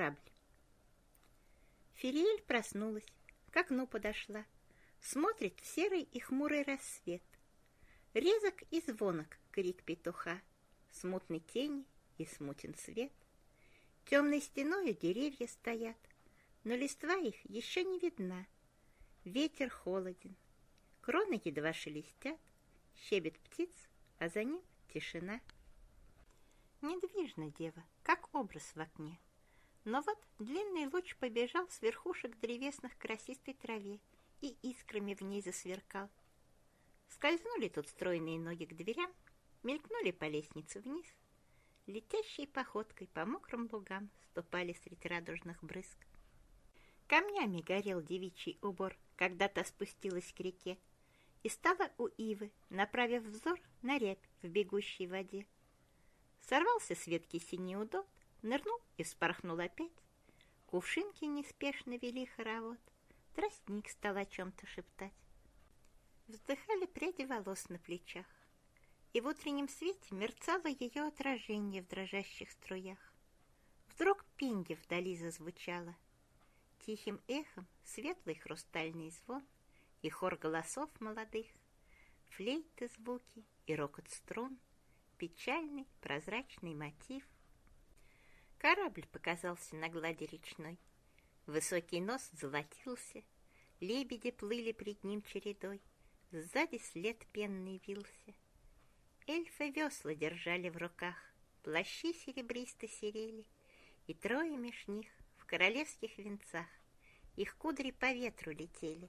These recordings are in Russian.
корабль. Фириэль проснулась, к окну подошла, смотрит в серый и хмурый рассвет. Резок и звонок крик петуха, смутны тени и смутен свет. Темной стеною деревья стоят, но листва их еще не видна. Ветер холоден, кроны едва шелестят, щебет птиц, а за ним тишина. Недвижна дева, как образ в окне. Но вот длинный луч побежал с верхушек древесных к росистой траве и искрами в ней засверкал. Скользнули тут стройные ноги к дверям, мелькнули по лестнице вниз. Летящей походкой по мокрым лугам ступали средь радужных брызг. Камнями горел девичий убор, когда-то спустилась к реке, и стала у ивы, направив взор на рябь в бегущей воде. Сорвался с ветки синий удот, нырнул и вспорхнул опять. Кувшинки неспешно вели хоровод, тростник стал о чем-то шептать. Вздыхали пряди волос на плечах, и в утреннем свете мерцало ее отражение в дрожащих струях. Вдруг пинья вдали зазвучала. Тихим эхом светлый хрустальный звон и хор голосов молодых, флейты звуки и рокот струн, печальный прозрачный мотив. Корабль показался на глади речной. Высокий нос золотился, лебеди плыли пред ним чередой, сзади след пенный вился. Эльфы весла держали в руках, плащи серебристо серели, и трое меж них в королевских венцах, их кудри по ветру летели.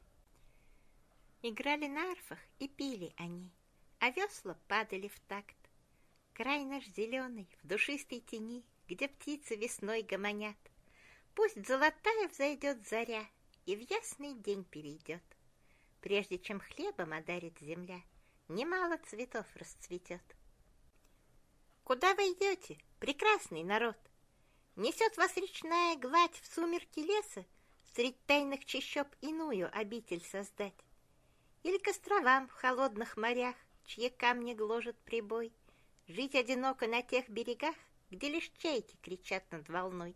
Играли на арфах и пили они, а весла падали в такт. Край наш зеленый, в душистой тени, где птицы весной гомонят. Пусть золотая взойдет заря и в ясный день перейдет. Прежде чем хлебом одарит земля, немало цветов расцветет. Куда вы идете, прекрасный народ? Несет вас речная гладь в сумерки леса, средь тайных чащоб иную обитель создать? Или к островам в холодных морях, чьи камни гложет прибой, жить одиноко на тех берегах, где лишь чайки кричат над волной?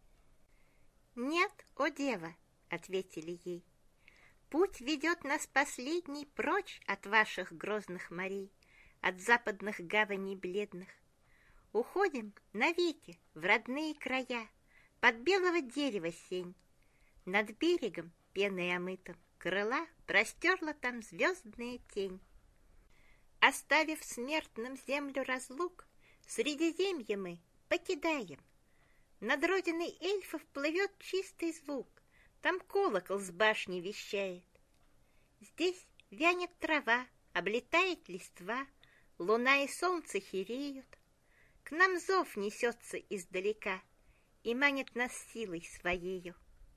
«Нет, о дева!» — ответили ей. «Путь ведет нас последний прочь от ваших грозных морей, от западных гаваней бледных. Уходим навеки в родные края, под белого дерева сень. Над берегом, пеной омытым, крыла простерла там звездная тень. Оставив смертным землю разлук, Средиземье мы покидаем. Над родиной эльфов плывет чистый звук, там колокол с башни вещает. Здесь вянет трава, облетает листва, луна и солнце хиреют. К нам зов несется издалека и манит нас силой своею.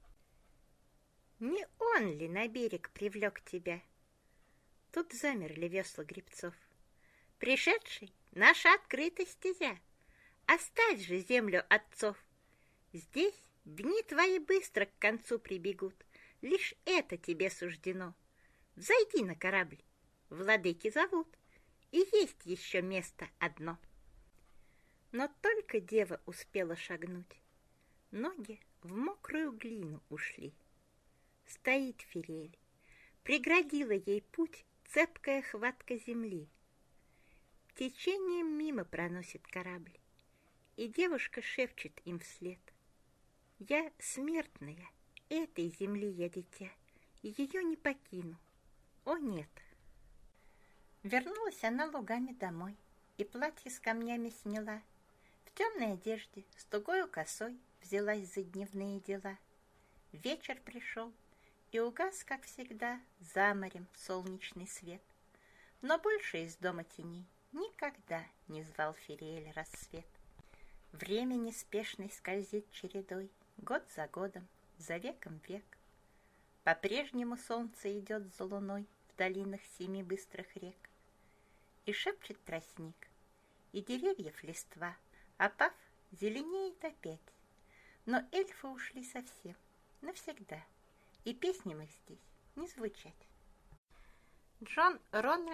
Не он ли на берег привлек тебя? Тут замерли весла гребцов. Пришедший наша открытая стезя, оставь же землю отцов. Здесь дни твои быстро к концу прибегут, лишь это тебе суждено. Взойди на корабль, владыки зовут, и есть еще место одно. Но только дева успела шагнуть, ноги в мокрую глину ушли. Стоит Фириэль, преградила ей путь цепкая хватка земли. Течением мимо проносит корабль, и девушка шепчет им вслед: «Я смертная, этой земли я дитя, и ее не покину, о нет». Вернулась она лугами домой, и платье с камнями сняла. В темной одежде, с тугою косой, взялась за дневные дела. Вечер пришел, и угас, как всегда, за морем солнечный свет. Но больше из дома теней никогда не звал Фириэль рассвет. Время неспешной скользит чередой, год за годом, за веком век. По-прежнему солнце идет за луной в долинах 7 быстрых рек. И шепчет тростник, и деревьев листва, опав, зеленеет опять. Но эльфы ушли совсем, навсегда, и песням их здесь не звучать. Джон Рональд